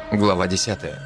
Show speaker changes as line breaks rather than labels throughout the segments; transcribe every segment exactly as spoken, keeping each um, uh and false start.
Глава десятая.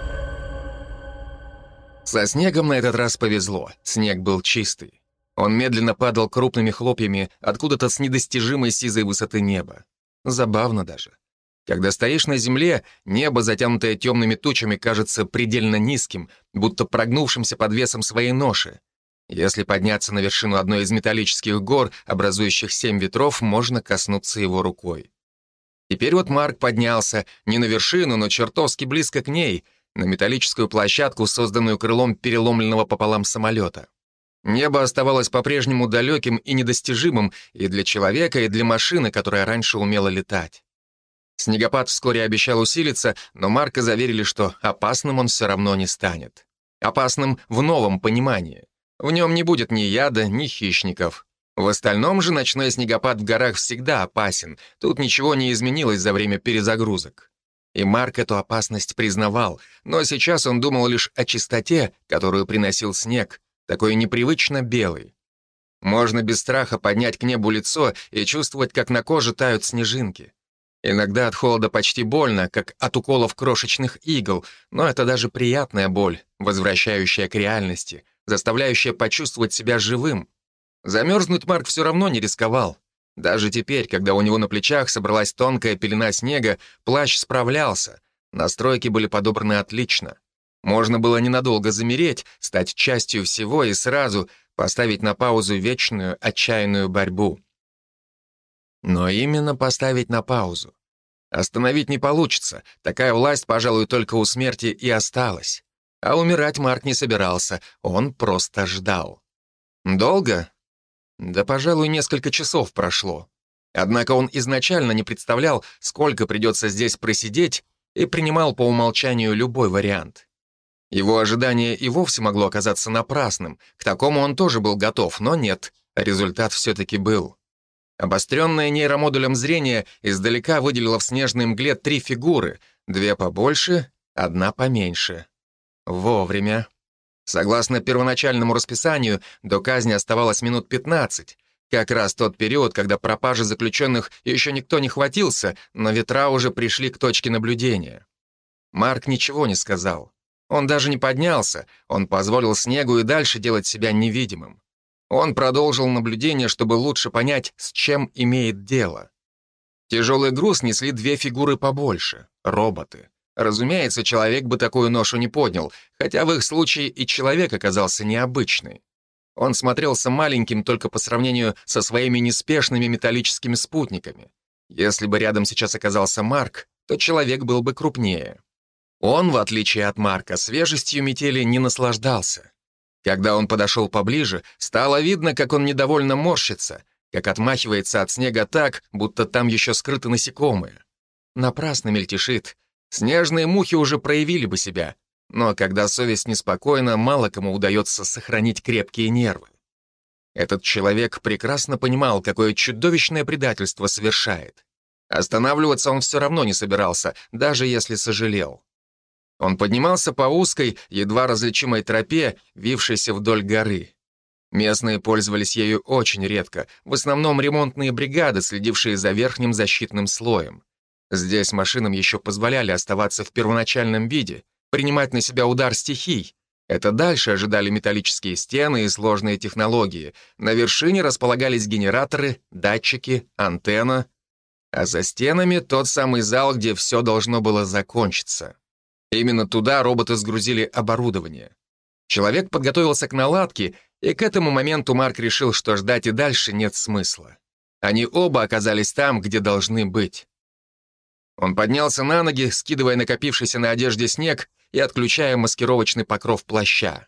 Со снегом на этот раз повезло. Снег был чистый. Он медленно падал крупными хлопьями откуда-то с недостижимой сизой высоты неба. Забавно даже. Когда стоишь на земле, небо, затянутое темными тучами, кажется предельно низким, будто прогнувшимся под весом своей ноши. Если подняться на вершину одной из металлических гор, образующих семь ветров, можно коснуться его рукой. Теперь вот Марк поднялся не на вершину, но чертовски близко к ней, на металлическую площадку, созданную крылом переломленного пополам самолета. Небо оставалось по-прежнему далеким и недостижимым и для человека, и для машины, которая раньше умела летать. Снегопад вскоре обещал усилиться, но Марка заверили, что опасным он все равно не станет. Опасным в новом понимании. В нем не будет ни яда, ни хищников. В остальном же ночной снегопад в горах всегда опасен, тут ничего не изменилось за время перезагрузок. И Марк эту опасность признавал, но сейчас он думал лишь о чистоте, которую приносил снег, такой непривычно белый. Можно без страха поднять к небу лицо и чувствовать, как на коже тают снежинки. Иногда от холода почти больно, как от уколов крошечных игл, но это даже приятная боль, возвращающая к реальности, заставляющая почувствовать себя живым. Замерзнуть Марк все равно не рисковал. Даже теперь, когда у него на плечах собралась тонкая пелена снега, плащ справлялся. Настройки были подобраны отлично. Можно было ненадолго замереть, стать частью всего и сразу поставить на паузу вечную, отчаянную борьбу. Но именно поставить на паузу. Остановить не получится. Такая власть, пожалуй, только у смерти и осталась. А умирать Марк не собирался, он просто ждал. Долго? Да, пожалуй, несколько часов прошло. Однако он изначально не представлял, сколько придется здесь просидеть, и принимал по умолчанию любой вариант. Его ожидание и вовсе могло оказаться напрасным. К такому он тоже был готов, но нет, результат все-таки был. Обостренное нейромодулем зрение издалека выделило в снежной мгле три фигуры, две побольше, одна поменьше. Вовремя. Согласно первоначальному расписанию, до казни оставалось минут пятнадцать. Как раз тот период, когда пропажи заключенных еще никто не хватился, но ветра уже пришли к точке наблюдения. Марк ничего не сказал. Он даже не поднялся, он позволил снегу и дальше делать себя невидимым. Он продолжил наблюдение, чтобы лучше понять, с чем имеет дело. Тяжелый груз несли две фигуры побольше — роботы. Разумеется, человек бы такую ношу не поднял, хотя в их случае и человек оказался необычный. Он смотрелся маленьким только по сравнению со своими неспешными металлическими спутниками. Если бы рядом сейчас оказался Марк, то человек был бы крупнее. Он, в отличие от Марка, свежестью метели не наслаждался. Когда он подошел поближе, стало видно, как он недовольно морщится, как отмахивается от снега так, будто там еще скрыты насекомые. Напрасно мельтешит. Снежные мухи уже проявили бы себя, но когда совесть неспокойна, мало кому удается сохранить крепкие нервы. Этот человек прекрасно понимал, какое чудовищное предательство совершает. Останавливаться он все равно не собирался, даже если сожалел. Он поднимался по узкой, едва различимой тропе, вившейся вдоль горы. Местные пользовались ею очень редко, в основном ремонтные бригады, следившие за верхним защитным слоем. Здесь машинам еще позволяли оставаться в первоначальном виде, принимать на себя удар стихий. Это дальше ожидали металлические стены и сложные технологии. На вершине располагались генераторы, датчики, антенна. А за стенами тот самый зал, где все должно было закончиться. Именно туда роботы сгрузили оборудование. Человек подготовился к наладке, и к этому моменту Марк решил, что ждать и дальше нет смысла. Они оба оказались там, где должны быть. Он поднялся на ноги, скидывая накопившийся на одежде снег и отключая маскировочный покров плаща.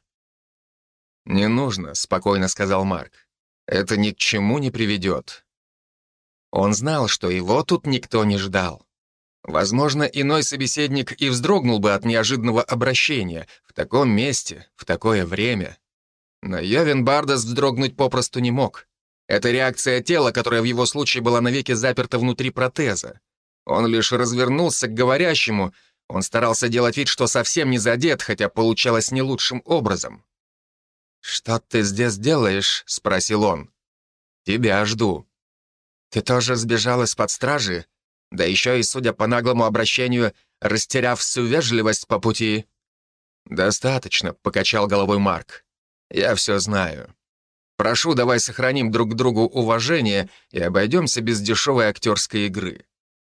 «Не нужно», — спокойно сказал Марк. «Это ни к чему не приведет». Он знал, что его тут никто не ждал. Возможно, иной собеседник и вздрогнул бы от неожиданного обращения в таком месте, в такое время. Но Йовен Бардас вздрогнуть попросту не мог. Это реакция тела, которая в его случае была навеки заперта внутри протеза. Он лишь развернулся к говорящему, он старался делать вид, что совсем не задет, хотя получалось не лучшим образом. «Что ты здесь делаешь?» — спросил он. «Тебя жду». «Ты тоже сбежал из-под стражи? Да еще и, судя по наглому обращению, растеряв всю вежливость по пути?» «Достаточно», — покачал головой Марк. «Я все знаю. Прошу, давай сохраним друг к другу уважение и обойдемся без дешевой актерской игры».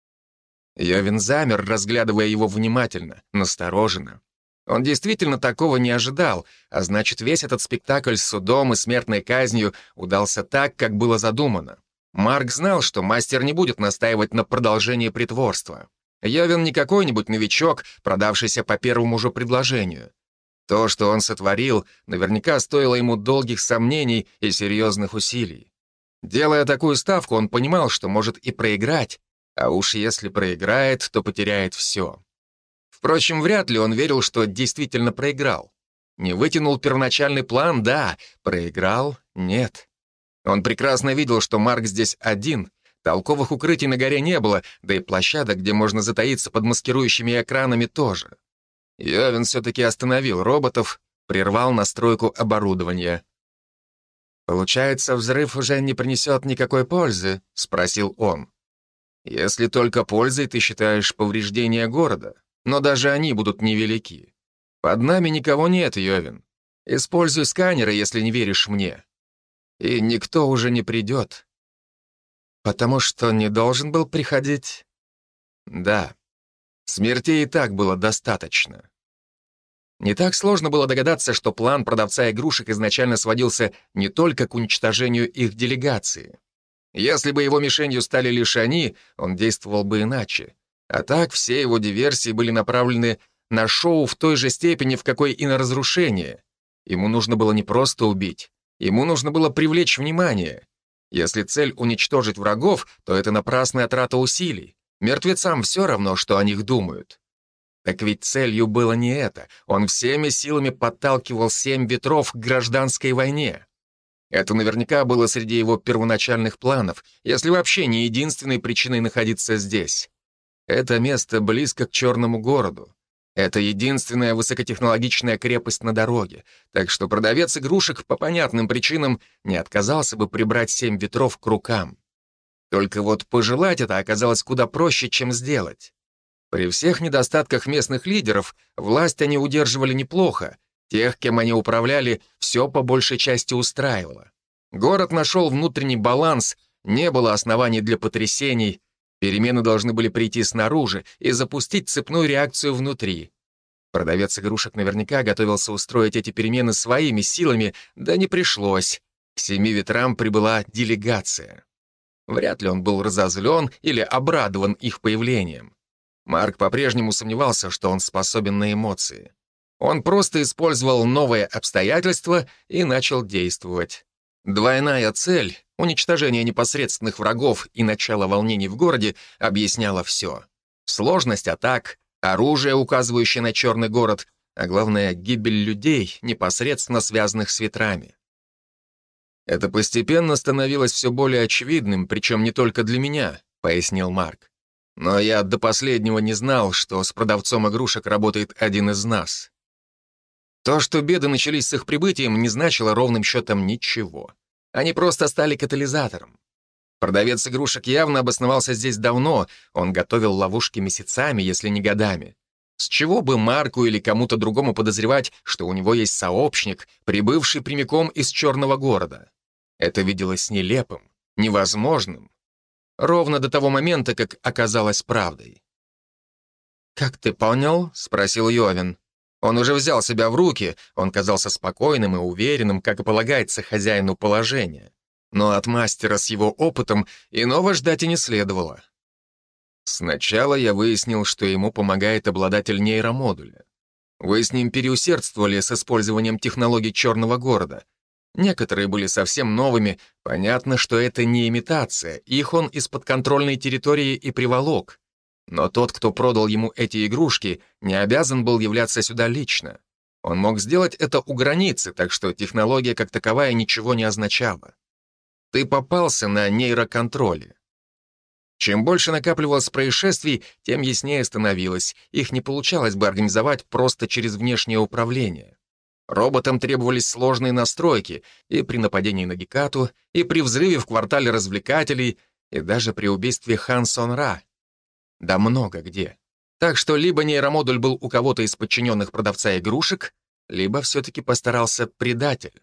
Йовин замер, разглядывая его внимательно, настороженно. Он действительно такого не ожидал, а значит, весь этот спектакль с судом и смертной казнью удался так, как было задумано. Марк знал, что мастер не будет настаивать на продолжении притворства. Йовин не какой-нибудь новичок, продавшийся по первому же предложению. То, что он сотворил, наверняка стоило ему долгих сомнений и серьезных усилий. Делая такую ставку, он понимал, что может и проиграть, а уж если проиграет, то потеряет все. Впрочем, вряд ли он верил, что действительно проиграл. Не вытянул первоначальный план, да, проиграл — нет. Он прекрасно видел, что Марк здесь один, толковых укрытий на горе не было, да и площадок, где можно затаиться под маскирующими экранами, тоже. Йовин все-таки остановил роботов, прервал настройку оборудования. «Получается, взрыв уже не принесет никакой пользы?» — спросил он. «Если только пользой ты считаешь повреждения города, но даже они будут невелики. Под нами никого нет, Йовин. Используй сканеры, если не веришь мне. И никто уже не придет». «Потому что не должен был приходить?» «Да. Смертей и так было достаточно». Не так сложно было догадаться, что план продавца игрушек изначально сводился не только к уничтожению их делегации. Если бы его мишенью стали лишь они, он действовал бы иначе. А так все его диверсии были направлены на шоу в той же степени, в какой и на разрушение. Ему нужно было не просто убить, ему нужно было привлечь внимание. Если цель уничтожить врагов, то это напрасная трата усилий. Мертвецам все равно, что о них думают. Так ведь целью было не это. Он всеми силами подталкивал семь ветров к гражданской войне. Это наверняка было среди его первоначальных планов, если вообще не единственной причиной находиться здесь. Это место близко к Черному городу. Это единственная высокотехнологичная крепость на дороге, так что продавец игрушек по понятным причинам не отказался бы прибрать семь ветров к рукам. Только вот пожелать это оказалось куда проще, чем сделать. При всех недостатках местных лидеров власть они удерживали неплохо. Тех, кем они управляли, все по большей части устраивало. Город нашел внутренний баланс, не было оснований для потрясений, перемены должны были прийти снаружи и запустить цепную реакцию внутри. Продавец игрушек наверняка готовился устроить эти перемены своими силами, да не пришлось. К семи ветрам прибыла делегация. Вряд ли он был разозлен или обрадован их появлением. Марк по-прежнему сомневался, что он способен на эмоции. Он просто использовал новые обстоятельства и начал действовать. Двойная цель — уничтожение непосредственных врагов и начало волнений в городе — объясняла все. Сложность атак, оружие, указывающее на Черный город, а главное — гибель людей, непосредственно связанных с ветрами. «Это постепенно становилось все более очевидным, причем не только для меня», — пояснил Марк. «Но я до последнего не знал, что с продавцом игрушек работает один из нас». То, что беды начались с их прибытием, не значило ровным счетом ничего. Они просто стали катализатором. Продавец игрушек явно обосновался здесь давно, он готовил ловушки месяцами, если не годами. С чего бы Марку или кому-то другому подозревать, что у него есть сообщник, прибывший прямиком из Черного города? Это виделось нелепым, невозможным. Ровно до того момента, как оказалось правдой. «Как ты понял?» — спросил Йовин. Он уже взял себя в руки, он казался спокойным и уверенным, как и полагается хозяину положения. Но от мастера с его опытом иного ждать и не следовало. Сначала я выяснил, что ему помогает обладатель нейромодуля. Вы с ним переусердствовали с использованием технологий Черного города. Некоторые были совсем новыми, понятно, что это не имитация, их он из подконтрольной территории и приволок. Но тот, кто продал ему эти игрушки, не обязан был являться сюда лично. Он мог сделать это у границы, так что технология как таковая ничего не означала. Ты попался на нейроконтроле. Чем больше накапливалось происшествий, тем яснее становилось. Их не получалось бы организовать просто через внешнее управление. Роботам требовались сложные настройки и при нападении на Гекату, и при взрыве в квартале развлекателей, и даже при убийстве Хан Сон Ра. Да много где. Так что либо нейромодуль был у кого-то из подчиненных продавца игрушек, либо все-таки постарался предатель.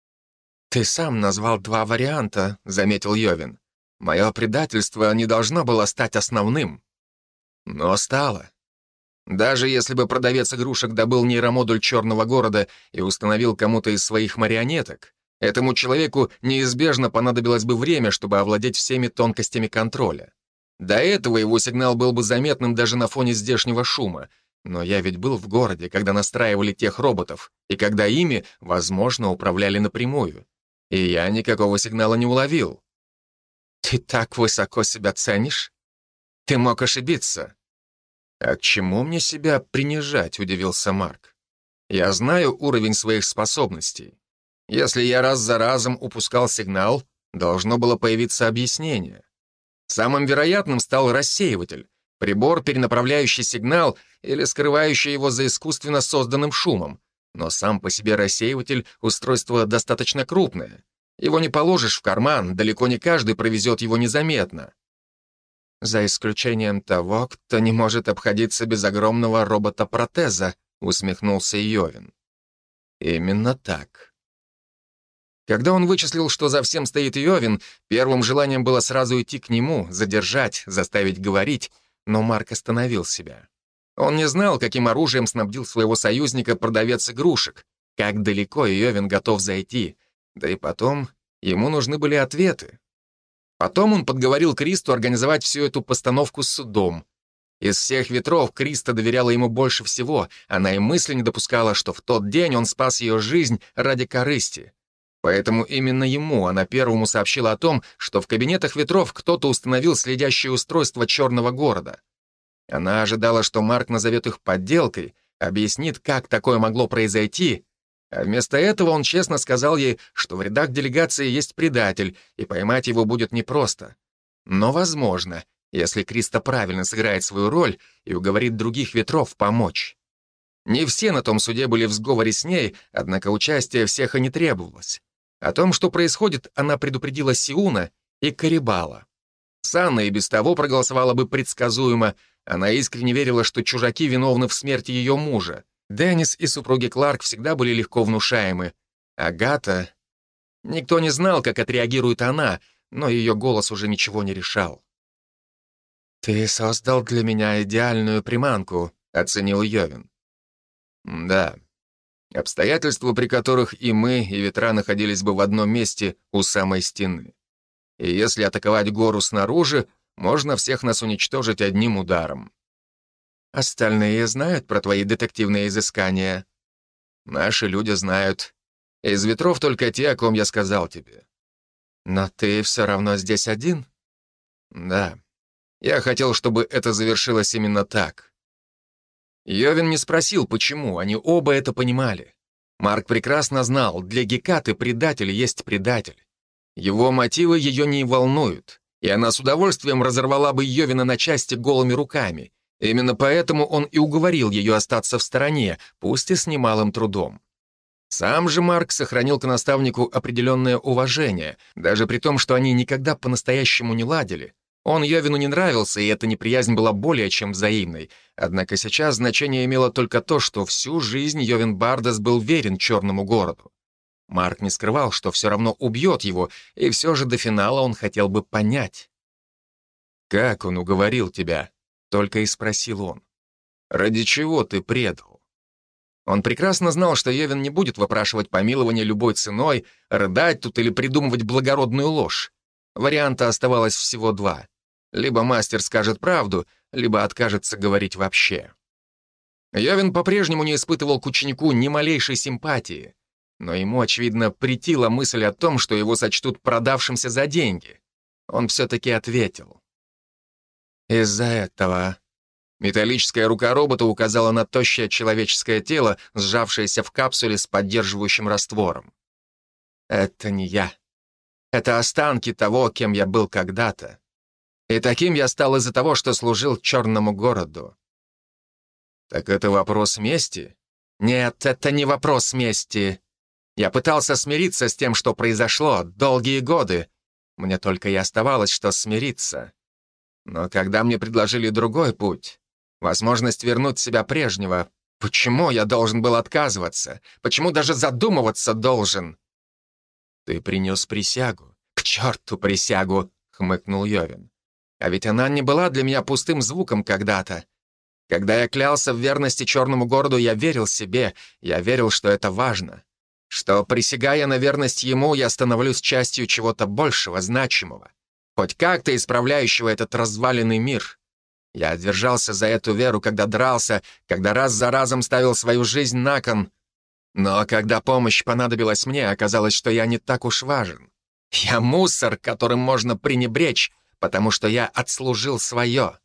«Ты сам назвал два варианта», — заметил Йовин. «Мое предательство не должно было стать основным». Но стало. Даже если бы продавец игрушек добыл нейромодуль Черного города и установил кому-то из своих марионеток, этому человеку неизбежно понадобилось бы время, чтобы овладеть всеми тонкостями контроля. До этого его сигнал был бы заметным даже на фоне здешнего шума. Но я ведь был в городе, когда настраивали тех роботов, и когда ими, возможно, управляли напрямую. И я никакого сигнала не уловил. «Ты так высоко себя ценишь? Ты мог ошибиться». «А к чему мне себя принижать?» — удивился Марк. «Я знаю уровень своих способностей. Если я раз за разом упускал сигнал, должно было появиться объяснение. Самым вероятным стал рассеиватель, прибор, перенаправляющий сигнал или скрывающий его за искусственно созданным шумом. Но сам по себе рассеиватель — устройство достаточно крупное. Его не положишь в карман, далеко не каждый провезет его незаметно. За исключением того, кто не может обходиться без огромного робота-протеза», — усмехнулся Йовин. Именно так. Когда он вычислил, что за всем стоит Йовин, первым желанием было сразу идти к нему, задержать, заставить говорить, но Марк остановил себя. Он не знал, каким оружием снабдил своего союзника продавец игрушек, как далеко Йовин готов зайти, да и потом ему нужны были ответы. Потом он подговорил Кристу организовать всю эту постановку с судом. Из всех ветров Криста доверяла ему больше всего, она и мысли не допускала, что в тот день он спас ее жизнь ради корысти. Поэтому именно ему она первому сообщила о том, что в кабинетах ветров кто-то установил следящее устройство Черного города. Она ожидала, что Марк назовет их подделкой, объяснит, как такое могло произойти, а вместо этого он честно сказал ей, что в рядах делегации есть предатель, и поймать его будет непросто. Но возможно, если Криста правильно сыграет свою роль и уговорит других ветров помочь. Не все на том суде были в сговоре с ней, однако участие всех и не требовалось. О том, что происходит, она предупредила Сиуна и Карибала. Санна и без того проголосовала бы предсказуемо, она искренне верила, что чужаки виновны в смерти ее мужа. Деннис и супруги Кларк всегда были легко внушаемы. Агата... Никто не знал, как отреагирует она, но ее голос уже ничего не решал. «Ты создал для меня идеальную приманку», — оценил Йовин. «Да. Обстоятельства, при которых и мы, и ветра находились бы в одном месте у самой стены. И если атаковать гору снаружи, можно всех нас уничтожить одним ударом. Остальные знают про твои детективные изыскания. Наши люди знают. Из ветров только те, о ком я сказал тебе. Но ты все равно здесь один? Да. Я хотел, чтобы это завершилось именно так. Йовин не спросил, почему, они оба это понимали. Марк прекрасно знал, для Гекаты предатель есть предатель. Его мотивы ее не волнуют, и она с удовольствием разорвала бы Йовина на части голыми руками. Именно поэтому он и уговорил ее остаться в стороне, пусть и с немалым трудом. Сам же Марк сохранил к наставнику определенное уважение, даже при том, что они никогда по-настоящему не ладили. Он Йовину не нравился, и эта неприязнь была более чем взаимной. Однако сейчас значение имело только то, что всю жизнь Йовин Бардес был верен Черному городу. Марк не скрывал, что все равно убьет его, и все же до финала он хотел бы понять. «Как он уговорил тебя?» — только и спросил он. «Ради чего ты предал?» Он прекрасно знал, что Йовин не будет выпрашивать помилование любой ценой, рыдать тут или придумывать благородную ложь. Варианта оставалось всего два. Либо мастер скажет правду, либо откажется говорить вообще. Йовин по-прежнему не испытывал к ученику ни малейшей симпатии, но ему, очевидно, претила мысль о том, что его сочтут продавшимся за деньги. Он все-таки ответил. «Из-за этого...» Металлическая рука робота указала на тощее человеческое тело, сжавшееся в капсуле с поддерживающим раствором. «Это не я. Это останки того, кем я был когда-то. И таким я стал из-за того, что служил Черному городу». «Так это вопрос мести?» «Нет, это не вопрос мести. Я пытался смириться с тем, что произошло, долгие годы. Мне только и оставалось, что смириться. Но когда мне предложили другой путь, Возможность вернуть себя прежнего. Почему я должен был отказываться? Почему даже задумываться должен? Ты принес присягу. К черту присягу, хмыкнул Йовин. А ведь она не была для меня пустым звуком когда-то. Когда я клялся в верности Черному городу, я верил себе, я верил, что это важно. Что, присягая на верность ему, я становлюсь частью чего-то большего, значимого. Хоть как-то исправляющего этот разваленный мир. Я держался за эту веру, когда дрался, когда раз за разом ставил свою жизнь на кон. Но когда помощь понадобилась мне, оказалось, что я не так уж важен. Я мусор, которым можно пренебречь, потому что я отслужил свое.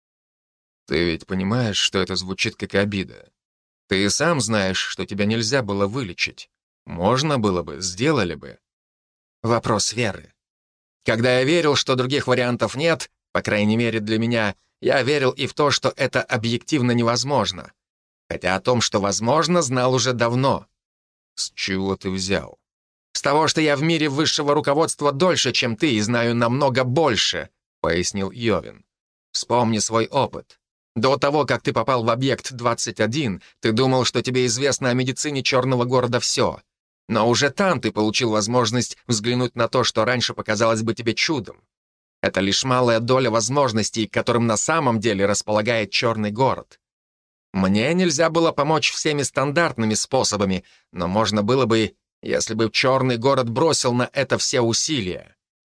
Ты ведь понимаешь, что это звучит как обида. Ты и сам знаешь, что тебя нельзя было вылечить. Можно было бы, сделали бы. Вопрос веры. Когда я верил, что других вариантов нет, по крайней мере для меня, я верил и в то, что это объективно невозможно. Хотя о том, что возможно, знал уже давно. С чего ты взял? С того, что я в мире высшего руководства дольше, чем ты, и знаю намного больше, пояснил Йовин. Вспомни свой опыт. До того, как ты попал в объект двадцать один, ты думал, что тебе известно о медицине Черного города все. Но уже там ты получил возможность взглянуть на то, что раньше показалось бы тебе чудом. Это лишь малая доля возможностей, которым на самом деле располагает Черный город. Мне нельзя было помочь всеми стандартными способами, но можно было бы, если бы Черный город бросил на это все усилия.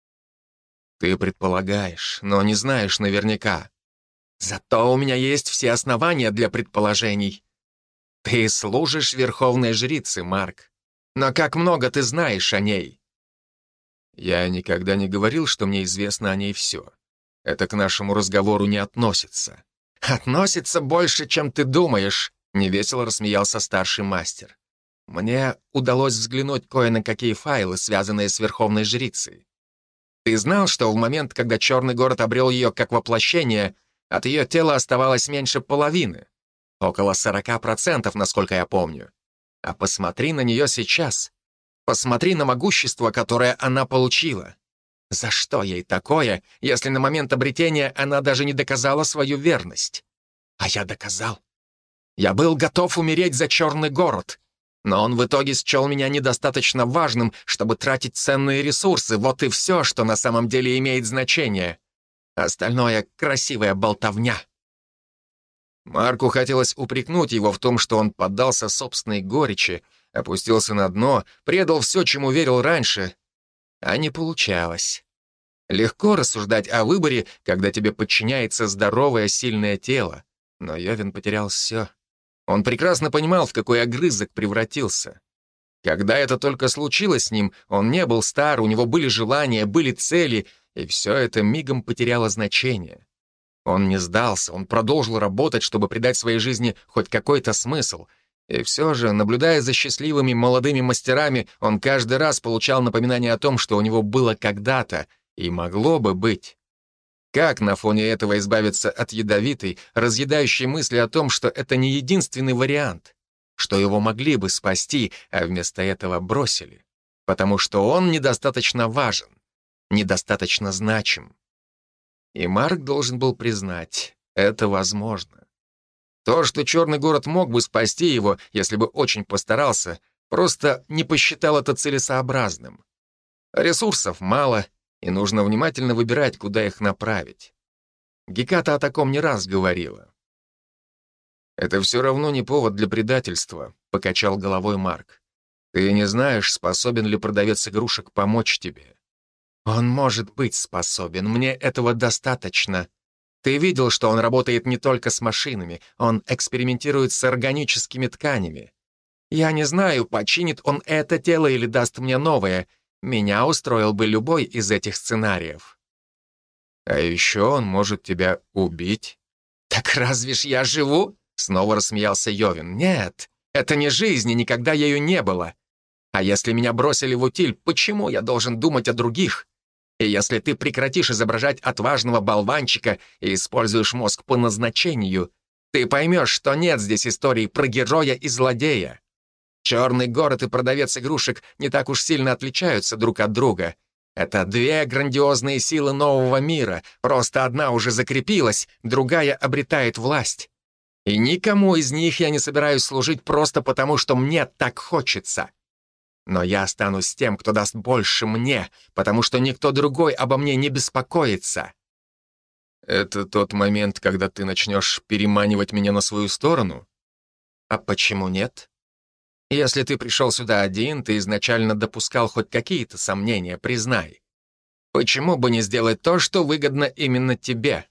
Ты предполагаешь, но не знаешь наверняка. Зато у меня есть все основания для предположений. Ты служишь Верховной Жрице, Марк. Но как много ты знаешь о ней? Я никогда не говорил, что мне известно о ней все. Это к нашему разговору не относится. Относится больше, чем ты думаешь, невесело рассмеялся старший мастер. Мне удалось взглянуть кое на какие файлы, связанные с Верховной Жрицей. Ты знал, что в момент, когда Черный город обрел ее как воплощение, от ее тела оставалось меньше половины? Около сорока процентов, насколько я помню. А посмотри на нее сейчас. Посмотри на могущество, которое она получила. За что ей такое, если на момент обретения она даже не доказала свою верность? А я доказал. Я был готов умереть за Черный город. Но он в итоге счел меня недостаточно важным, чтобы тратить ценные ресурсы. Вот и все, что на самом деле имеет значение. Остальное — красивая болтовня. Марку хотелось упрекнуть его в том, что он поддался собственной горечи, опустился на дно, предал все, чему верил раньше. А не получалось. Легко рассуждать о выборе, когда тебе подчиняется здоровое, сильное тело. Но Йовин потерял все. Он прекрасно понимал, в какой огрызок превратился. Когда это только случилось с ним, он не был стар, у него были желания, были цели, и все это мигом потеряло значение. Он не сдался, он продолжил работать, чтобы придать своей жизни хоть какой-то смысл. И все же, наблюдая за счастливыми молодыми мастерами, он каждый раз получал напоминание о том, что у него было когда-то и могло бы быть. Как на фоне этого избавиться от ядовитой, разъедающей мысли о том, что это не единственный вариант, что его могли бы спасти, а вместо этого бросили, потому что он недостаточно важен, недостаточно значим. И Марк должен был признать, это возможно. То, что Черный город мог бы спасти его, если бы очень постарался, просто не посчитал это целесообразным. Ресурсов мало, и нужно внимательно выбирать, куда их направить. Геката о таком не раз говорила. «Это все равно не повод для предательства», — покачал головой Марк. «Ты не знаешь, способен ли продавец игрушек помочь тебе». «Он может быть способен, мне этого достаточно. Ты видел, что он работает не только с машинами, он экспериментирует с органическими тканями. Я не знаю, починит он это тело или даст мне новое. Меня устроил бы любой из этих сценариев». «А еще он может тебя убить». «Так разве ж я живу?» — снова рассмеялся Йовин. «Нет, это не жизнь, и никогда ею не было. А если меня бросили в утиль, почему я должен думать о других? И если ты прекратишь изображать отважного болванчика и используешь мозг по назначению, ты поймешь, что нет здесь истории про героя и злодея. Черный город и продавец игрушек не так уж сильно отличаются друг от друга. Это две грандиозные силы нового мира, просто одна уже закрепилась, другая обретает власть. И никому из них я не собираюсь служить просто потому, что мне так хочется. Но я останусь тем, кто даст больше мне, потому что никто другой обо мне не беспокоится. Это тот момент, когда ты начнешь переманивать меня на свою сторону? А почему нет? Если ты пришел сюда один, ты изначально допускал хоть какие-то сомнения, признай. Почему бы не сделать то, что выгодно именно тебе?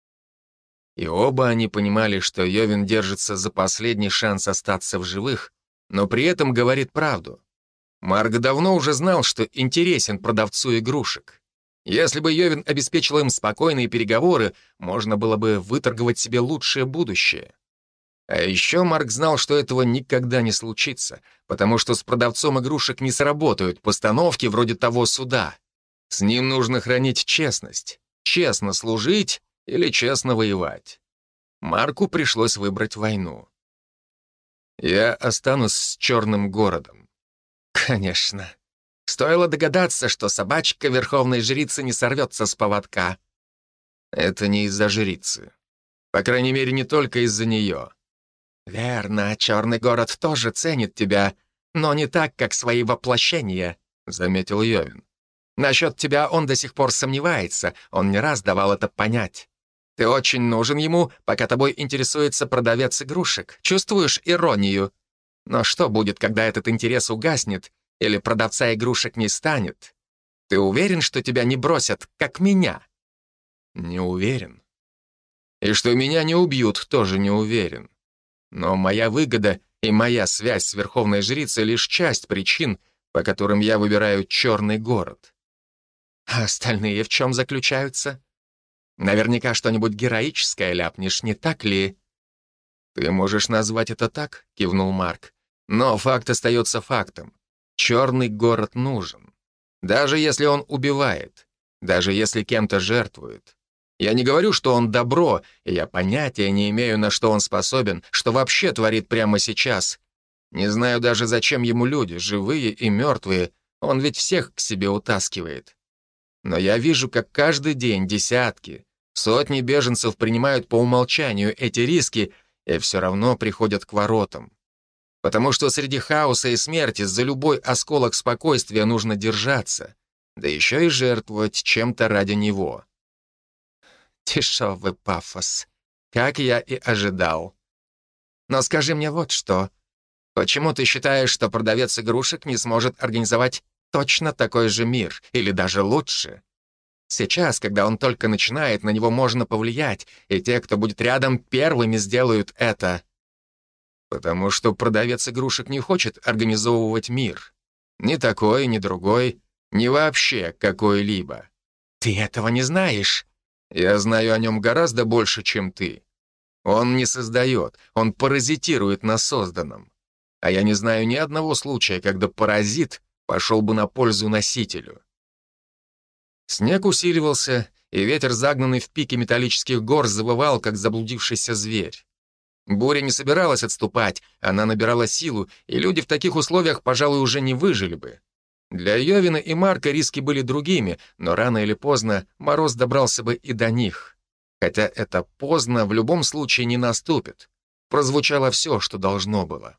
И оба они понимали, что Йовин держится за последний шанс остаться в живых, но при этом говорит правду. Марк давно уже знал, что интересен продавцу игрушек. Если бы Йовин обеспечил им спокойные переговоры, можно было бы выторговать себе лучшее будущее. А еще Марк знал, что этого никогда не случится, потому что с продавцом игрушек не сработают постановки вроде того суда. С ним нужно хранить честность, честно служить или честно воевать. Марку пришлось выбрать войну. Я останусь с Черным городом. Конечно. Стоило догадаться, что собачка верховной жрицы не сорвется с поводка. Это не из-за жрицы. По крайней мере, не только из-за нее. «Верно, Черный город тоже ценит тебя, но не так, как свои воплощения», — заметил Йовин. «Насчет тебя он до сих пор сомневается, он не раз давал это понять. Ты очень нужен ему, пока тобой интересуется продавец игрушек. Чувствуешь иронию? Но что будет, когда этот интерес угаснет или продавца игрушек не станет? Ты уверен, что тебя не бросят, как меня?» «Не уверен. И что меня не убьют, тоже не уверен. Но моя выгода и моя связь с Верховной Жрицей — лишь часть причин, по которым я выбираю Черный город. А остальные в чем заключаются? Наверняка что-нибудь героическое ляпнешь, не так ли?» «Ты можешь назвать это так», — кивнул Марк. «Но факт остается фактом. Черный город нужен. Даже если он убивает, даже если кем-то жертвует. Я не говорю, что он добро, и я понятия не имею, на что он способен, что вообще творит прямо сейчас. Не знаю даже, зачем ему люди, живые и мертвые. Он ведь всех к себе утаскивает. Но я вижу, как каждый день десятки, сотни беженцев принимают по умолчанию эти риски и все равно приходят к воротам. Потому что среди хаоса и смерти за любой осколок спокойствия нужно держаться, да еще и жертвовать чем-то ради него». Дешевый пафос, как я и ожидал. Но скажи мне вот что. Почему ты считаешь, что продавец игрушек не сможет организовать точно такой же мир, или даже лучше? Сейчас, когда он только начинает, на него можно повлиять, и те, кто будет рядом, первыми сделают это. Потому что продавец игрушек не хочет организовывать мир. Ни такой, ни другой, ни вообще какой-либо. Ты этого не знаешь. Я знаю о нем гораздо больше, чем ты. Он не создает, он паразитирует на созданном. А я не знаю ни одного случая, когда паразит пошел бы на пользу носителю. Снег усиливался, и ветер, загнанный в пике металлических гор, завывал, как заблудившийся зверь. Буря не собиралась отступать, она набирала силу, и люди в таких условиях, пожалуй, уже не выжили бы. Для Йовина и Марка риски были другими, но рано или поздно мороз добрался бы и до них. Хотя это поздно в любом случае не наступит. Прозвучало все, что должно было.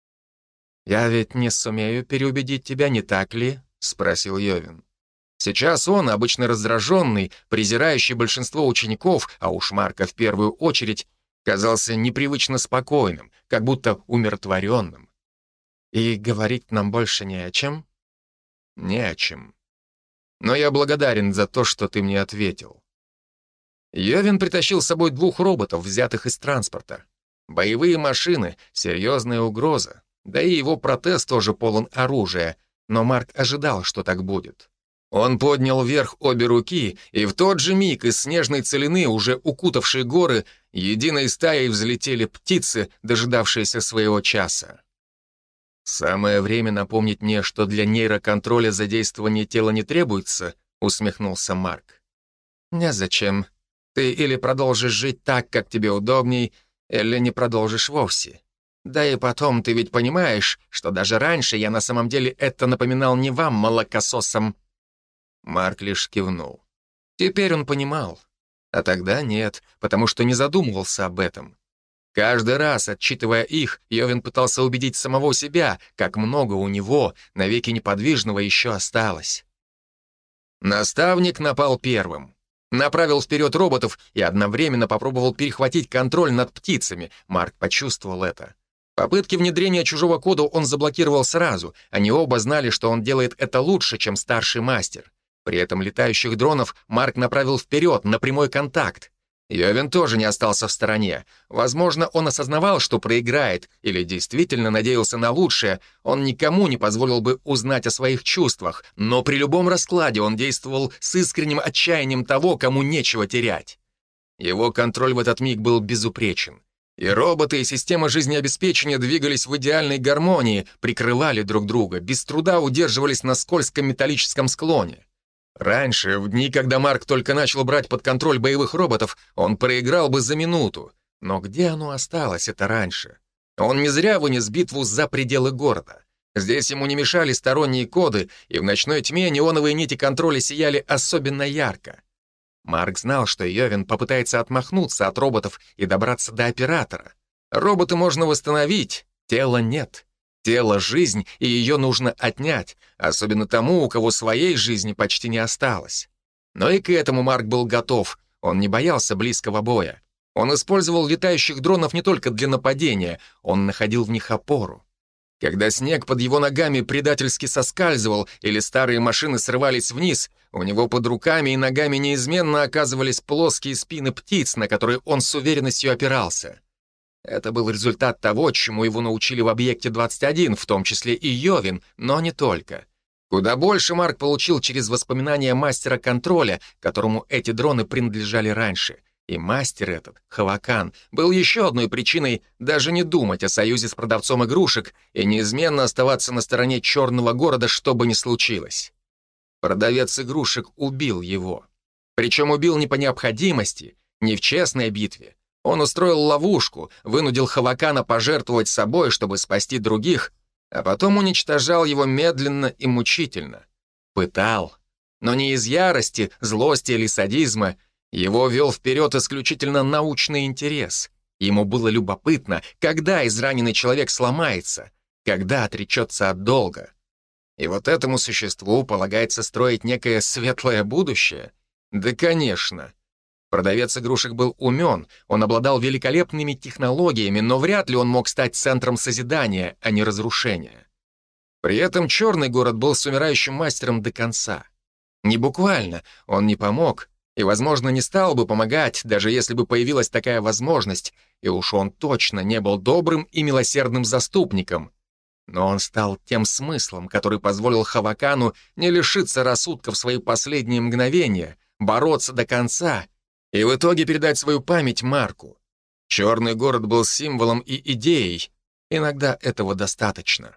«Я ведь не сумею переубедить тебя, не так ли?» — спросил Йовин. Сейчас он, обычно раздраженный, презирающий большинство учеников, а уж Марка в первую очередь, казался непривычно спокойным, как будто умиротворенным. «И говорить нам больше не о чем?» «Не о чем. Но я благодарен за то, что ты мне ответил». Йовин притащил с собой двух роботов, взятых из транспорта. Боевые машины, серьезная угроза. Да и его протез тоже полон оружия, но Марк ожидал, что так будет. Он поднял вверх обе руки, и в тот же миг из снежной целины, уже укутавшей горы, единой стаей взлетели птицы, дожидавшиеся своего часа. «Самое время напомнить мне, что для нейроконтроля задействование тела не требуется», — усмехнулся Марк. «Незачем. Ты или продолжишь жить так, как тебе удобней, или не продолжишь вовсе. Да и потом, ты ведь понимаешь, что даже раньше я на самом деле это напоминал не вам, молокососам». Марк лишь кивнул. Теперь он понимал. А тогда нет, потому что не задумывался об этом. Каждый раз, отчитывая их, Йовин пытался убедить самого себя, как много у него, навеки неподвижного, еще осталось. Наставник напал первым. Направил вперед роботов и одновременно попробовал перехватить контроль над птицами. Марк почувствовал это. Попытки внедрения чужого кода он заблокировал сразу. Они оба знали, что он делает это лучше, чем старший мастер. При этом летающих дронов Марк направил вперед, на прямой контакт. Йовин тоже не остался в стороне. Возможно, он осознавал, что проиграет, или действительно надеялся на лучшее. Он никому не позволил бы узнать о своих чувствах, но при любом раскладе он действовал с искренним отчаянием того, кому нечего терять. Его контроль в этот миг был безупречен. И роботы, и система жизнеобеспечения двигались в идеальной гармонии, прикрывали друг друга, без труда удерживались на скользком металлическом склоне. Раньше, в дни, когда Марк только начал брать под контроль боевых роботов, он проиграл бы за минуту. Но где оно осталось, это раньше? Он не зря вынес битву за пределы города. Здесь ему не мешали сторонние коды, и в ночной тьме неоновые нити контроля сияли особенно ярко. Марк знал, что Йовин попытается отмахнуться от роботов и добраться до оператора. Роботы можно восстановить, тела нет. Тело — жизнь, и ее нужно отнять, особенно тому, у кого своей жизни почти не осталось. Но и к этому Марк был готов, он не боялся близкого боя. Он использовал летающих дронов не только для нападения, он находил в них опору. Когда снег под его ногами предательски соскальзывал или старые машины срывались вниз, у него под руками и ногами неизменно оказывались плоские спины птиц, на которые он с уверенностью опирался. Это был результат того, чему его научили в объекте двадцать один, в том числе и Йовин, но не только. Куда больше Марк получил через воспоминания мастера контроля, которому эти дроны принадлежали раньше. И мастер этот, Хавакан, был еще одной причиной даже не думать о союзе с продавцом игрушек и неизменно оставаться на стороне черного города, что бы ни случилось. Продавец игрушек убил его. Причем убил не по необходимости, не в честной битве. Он устроил ловушку, вынудил Хавакана пожертвовать собой, чтобы спасти других, а потом уничтожал его медленно и мучительно. Пытал. Но не из ярости, злости или садизма. Его вел вперед исключительно научный интерес. Ему было любопытно, когда израненный человек сломается, когда отречется от долга. И вот этому существу полагается строить некое светлое будущее? Да, конечно. Продавец игрушек был умен, он обладал великолепными технологиями, но вряд ли он мог стать центром созидания, а не разрушения. При этом черный город был с умирающим мастером до конца. Не буквально, он не помог, и, возможно, не стал бы помогать, даже если бы появилась такая возможность, и уж он точно не был добрым и милосердным заступником. Но он стал тем смыслом, который позволил Хавакану не лишиться рассудка в свои последние мгновения, бороться до конца и в итоге передать свою память Марку. Черный город был символом и идеей. Иногда этого достаточно.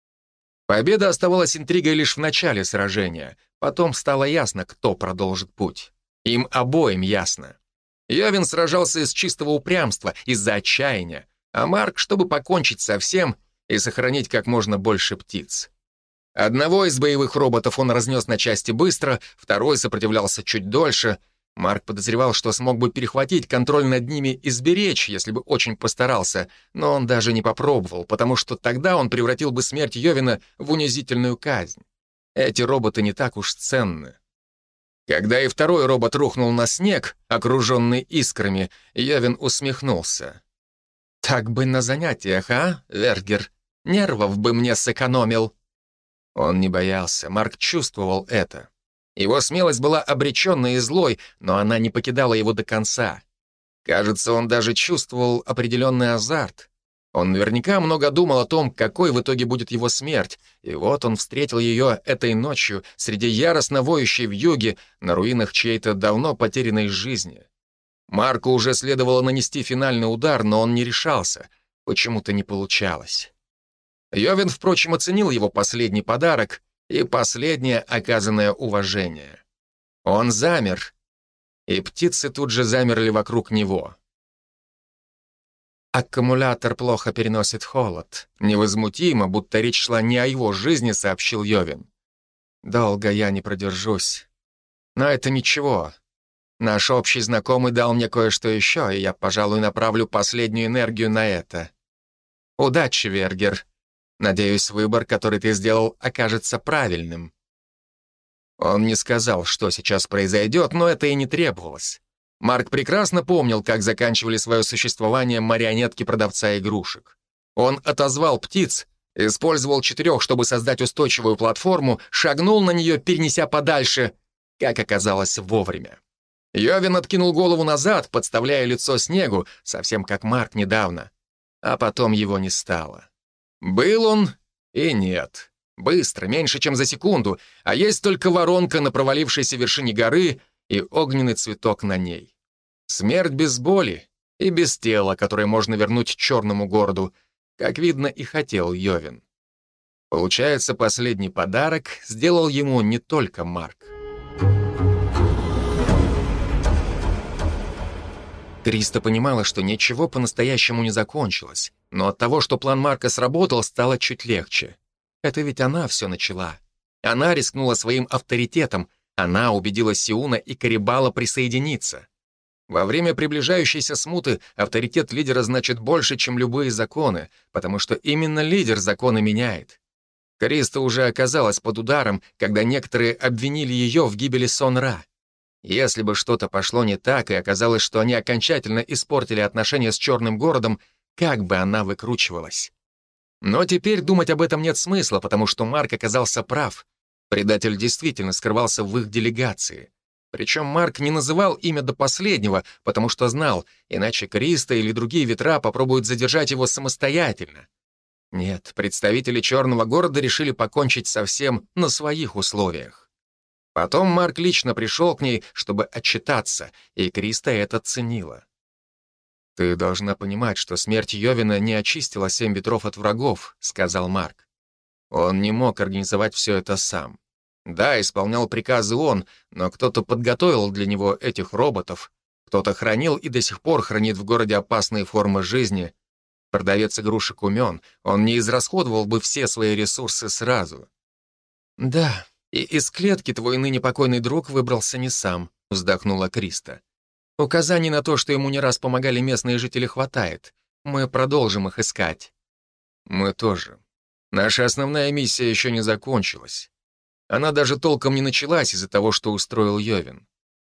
Победа оставалась интригой лишь в начале сражения. Потом стало ясно, кто продолжит путь. Им обоим ясно. Йовин сражался из чистого упрямства, из-за отчаяния, а Марк, чтобы покончить со всем и сохранить как можно больше птиц. Одного из боевых роботов он разнес на части быстро, второй сопротивлялся чуть дольше. Марк подозревал, что смог бы перехватить контроль над ними и сберечь, если бы очень постарался, но он даже не попробовал, потому что тогда он превратил бы смерть Йовина в унизительную казнь. Эти роботы не так уж ценны. Когда и второй робот рухнул на снег, окруженный искрами, Йовин усмехнулся. «Так бы на занятиях, а, Вергер? Нервов бы мне сэкономил». Он не боялся, Марк чувствовал это. Его смелость была обреченной и злой, но она не покидала его до конца. Кажется, он даже чувствовал определенный азарт. Он наверняка много думал о том, какой в итоге будет его смерть, и вот он встретил ее этой ночью среди яростно воющей вьюги на руинах чьей-то давно потерянной жизни. Марку уже следовало нанести финальный удар, но он не решался, почему-то не получалось. Йовин, впрочем, оценил его последний подарок и последнее оказанное уважение. Он замер, и птицы тут же замерли вокруг него. «Аккумулятор плохо переносит холод», — невозмутимо, будто речь шла не о его жизни, сообщил Йовин. «Долго я не продержусь. Но это ничего. Наш общий знакомый дал мне кое-что еще, и я, пожалуй, направлю последнюю энергию на это. Удачи, Вергер. Надеюсь, выбор, который ты сделал, окажется правильным». Он не сказал, что сейчас произойдет, но это и не требовалось. Марк прекрасно помнил, как заканчивали свое существование марионетки продавца игрушек. Он отозвал птиц, использовал четырех, чтобы создать устойчивую платформу, шагнул на нее, перенеся подальше, как оказалось, вовремя. Йовин откинул голову назад, подставляя лицо снегу, совсем как Марк недавно. А потом его не стало. Был он и нет. Быстро, меньше, чем за секунду, а есть только воронка на провалившейся вершине горы и огненный цветок на ней. Смерть без боли и без тела, которое можно вернуть черному городу, как видно, и хотел Йовин. Получается, последний подарок сделал ему не только Марк. Криста понимала, что ничего по-настоящему не закончилось, но от того, что план Марка сработал, стало чуть легче. Это ведь она все начала. Она рискнула своим авторитетом, она убедила Сиуна и Карибала присоединиться. Во время приближающейся смуты авторитет лидера значит больше, чем любые законы, потому что именно лидер законы меняет. Криста уже оказалась под ударом, когда некоторые обвинили ее в гибели Сон-Ра. Если бы что-то пошло не так, и оказалось, что они окончательно испортили отношения с Черным городом, как бы она выкручивалась? Но теперь думать об этом нет смысла, потому что Марк оказался прав. Предатель действительно скрывался в их делегации. Причем Марк не называл имя до последнего, потому что знал, иначе Криста или другие ветра попробуют задержать его самостоятельно. Нет, представители Черного города решили покончить со всем на своих условиях. Потом Марк лично пришел к ней, чтобы отчитаться, и Криста это ценила. «Ты должна понимать, что смерть Йовина не очистила семь ветров от врагов», — сказал Марк. Он не мог организовать все это сам. Да, исполнял приказы он, но кто-то подготовил для него этих роботов, кто-то хранил и до сих пор хранит в городе опасные формы жизни. Продавец игрушек умен, он не израсходовал бы все свои ресурсы сразу. «Да, и из клетки твой ныне покойный друг выбрался не сам», — вздохнула Криста. «Указаний на то, что ему не раз помогали местные жители, хватает. Мы продолжим их искать». «Мы тоже. Наша основная миссия еще не закончилась. Она даже толком не началась из-за того, что устроил Йовин.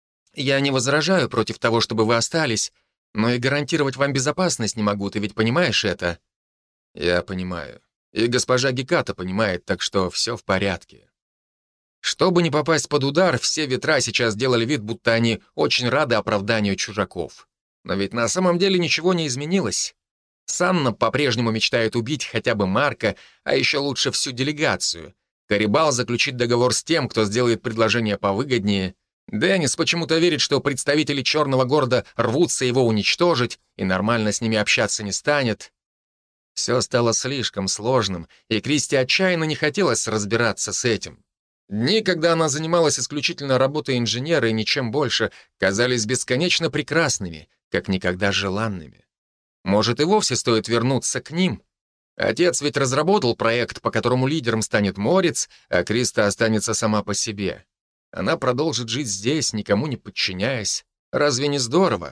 Я не возражаю против того, чтобы вы остались, но и гарантировать вам безопасность не могу, ты ведь понимаешь это?» «Я понимаю. И госпожа Геката понимает, так что все в порядке». Чтобы не попасть под удар, все ветра сейчас делали вид, будто они очень рады оправданию чужаков. Но ведь на самом деле ничего не изменилось. Санна по-прежнему мечтает убить хотя бы Марка, а еще лучше всю делегацию. Карибал заключит договор с тем, кто сделает предложение повыгоднее. Деннис почему-то верит, что представители Черного города рвутся его уничтожить и нормально с ними общаться не станет. Все стало слишком сложным, и Кристи отчаянно не хотелось разбираться с этим. Дни, когда она занималась исключительно работой инженера и ничем больше, казались бесконечно прекрасными, как никогда желанными. Может, и вовсе стоит вернуться к ним? Отец ведь разработал проект, по которому лидером станет Морец, а Криста останется сама по себе. Она продолжит жить здесь, никому не подчиняясь. Разве не здорово?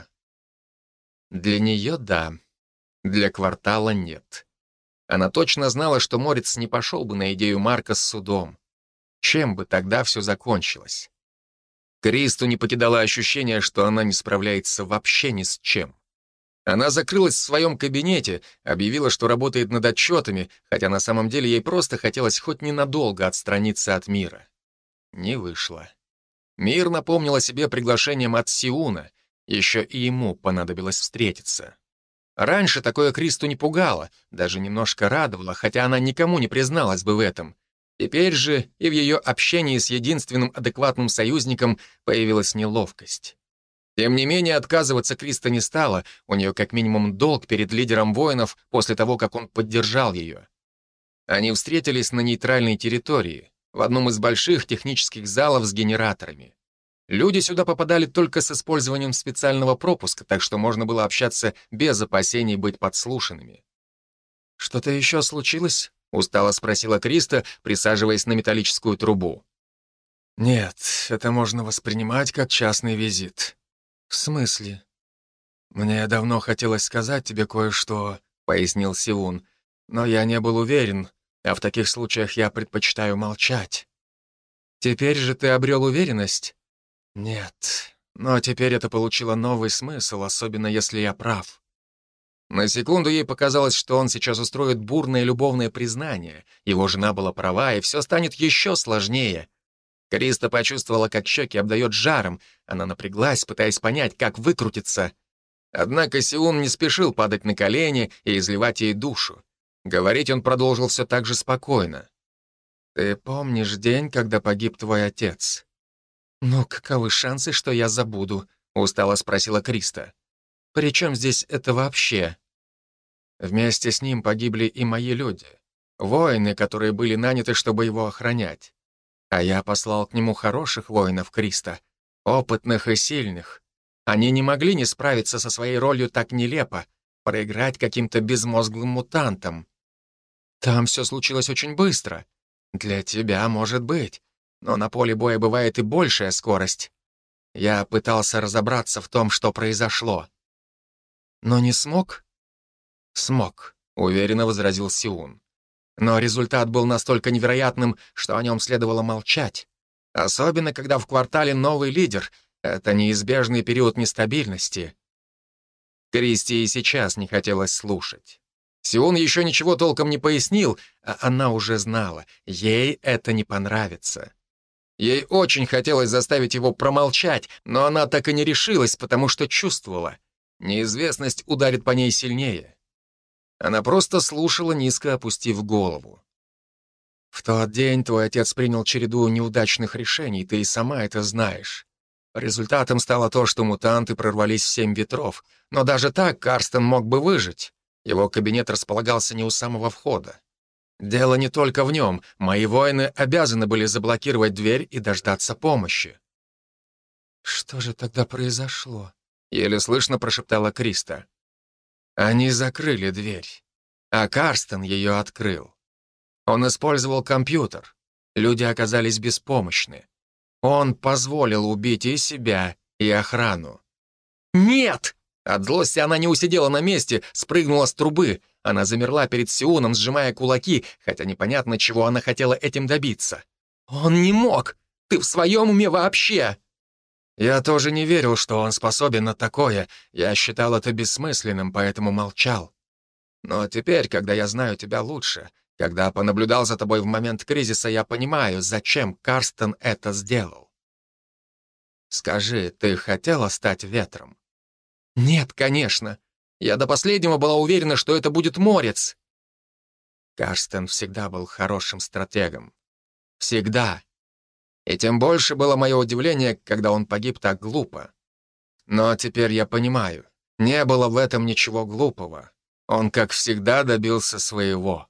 Для нее — да. Для квартала — нет. Она точно знала, что Морец не пошел бы на идею Марка с судом. Чем бы тогда все закончилось? Кристу не покидало ощущение, что она не справляется вообще ни с чем. Она закрылась в своем кабинете, объявила, что работает над отчетами, хотя на самом деле ей просто хотелось хоть ненадолго отстраниться от мира. Не вышло. Мир напомнил о себе приглашением от Сиуна, еще и ему понадобилось встретиться. Раньше такое Кристу не пугало, даже немножко радовало, хотя она никому не призналась бы в этом. Теперь же и в ее общении с единственным адекватным союзником появилась неловкость. Тем не менее, отказываться Криста не стала, у нее как минимум долг перед лидером воинов после того, как он поддержал ее. Они встретились на нейтральной территории, в одном из больших технических залов с генераторами. Люди сюда попадали только с использованием специального пропуска, так что можно было общаться без опасений быть подслушанными. «Что-то еще случилось?» — устало спросила Криста, присаживаясь на металлическую трубу. «Нет, это можно воспринимать как частный визит. «В смысле?» «Мне давно хотелось сказать тебе кое-что», — пояснил Сиун, «но я не был уверен, а в таких случаях я предпочитаю молчать». «Теперь же ты обрел уверенность?» «Нет, но теперь это получило новый смысл, особенно если я прав». На секунду ей показалось, что он сейчас устроит бурное любовное признание. Его жена была права, и все станет еще сложнее. Криста почувствовала, как щеки обдает жаром. Она напряглась, пытаясь понять, как выкрутиться. Однако Сиун не спешил падать на колени и изливать ей душу. Говорить он продолжил все так же спокойно. «Ты помнишь день, когда погиб твой отец?» «Ну, каковы шансы, что я забуду?» — устало спросила Криста. «При чем здесь это вообще?» «Вместе с ним погибли и мои люди. Воины, которые были наняты, чтобы его охранять. А я послал к нему хороших воинов Криста, опытных и сильных. Они не могли не справиться со своей ролью так нелепо, проиграть каким-то безмозглым мутантам. Там все случилось очень быстро. Для тебя, может быть, но на поле боя бывает и большая скорость. Я пытался разобраться в том, что произошло. Но не смог? Смог, уверенно возразил Сиун. Но результат был настолько невероятным, что о нем следовало молчать. Особенно, когда в квартале новый лидер. Это неизбежный период нестабильности. Кристи и сейчас не хотелось слушать. Сиун еще ничего толком не пояснил, а она уже знала. Ей это не понравится. Ей очень хотелось заставить его промолчать, но она так и не решилась, потому что чувствовала. Неизвестность ударит по ней сильнее. Она просто слушала, низко опустив голову. «В тот день твой отец принял череду неудачных решений, ты и сама это знаешь. Результатом стало то, что мутанты прорвались в семь ветров, но даже так Карстен мог бы выжить. Его кабинет располагался не у самого входа. Дело не только в нем. Мои воины обязаны были заблокировать дверь и дождаться помощи». «Что же тогда произошло?» — еле слышно прошептала Криста. «Они закрыли дверь, а Карстен ее открыл. Он использовал компьютер. Люди оказались беспомощны. Он позволил убить и себя, и охрану». «Нет!» От злости она не усидела на месте, спрыгнула с трубы. Она замерла перед Сиуном, сжимая кулаки, хотя непонятно, чего она хотела этим добиться. «Он не мог! Ты в своем уме вообще?» «Я тоже не верил, что он способен на такое. Я считал это бессмысленным, поэтому молчал. Но теперь, когда я знаю тебя лучше, когда понаблюдал за тобой в момент кризиса, я понимаю, зачем Карстен это сделал. Скажи, ты хотела стать ветром?» «Нет, конечно. Я до последнего была уверена, что это будет Морец». Карстен всегда был хорошим стратегом. Всегда. И тем больше было мое удивление, когда он погиб так глупо. Но теперь я понимаю, не было в этом ничего глупого. Он, как всегда, добился своего.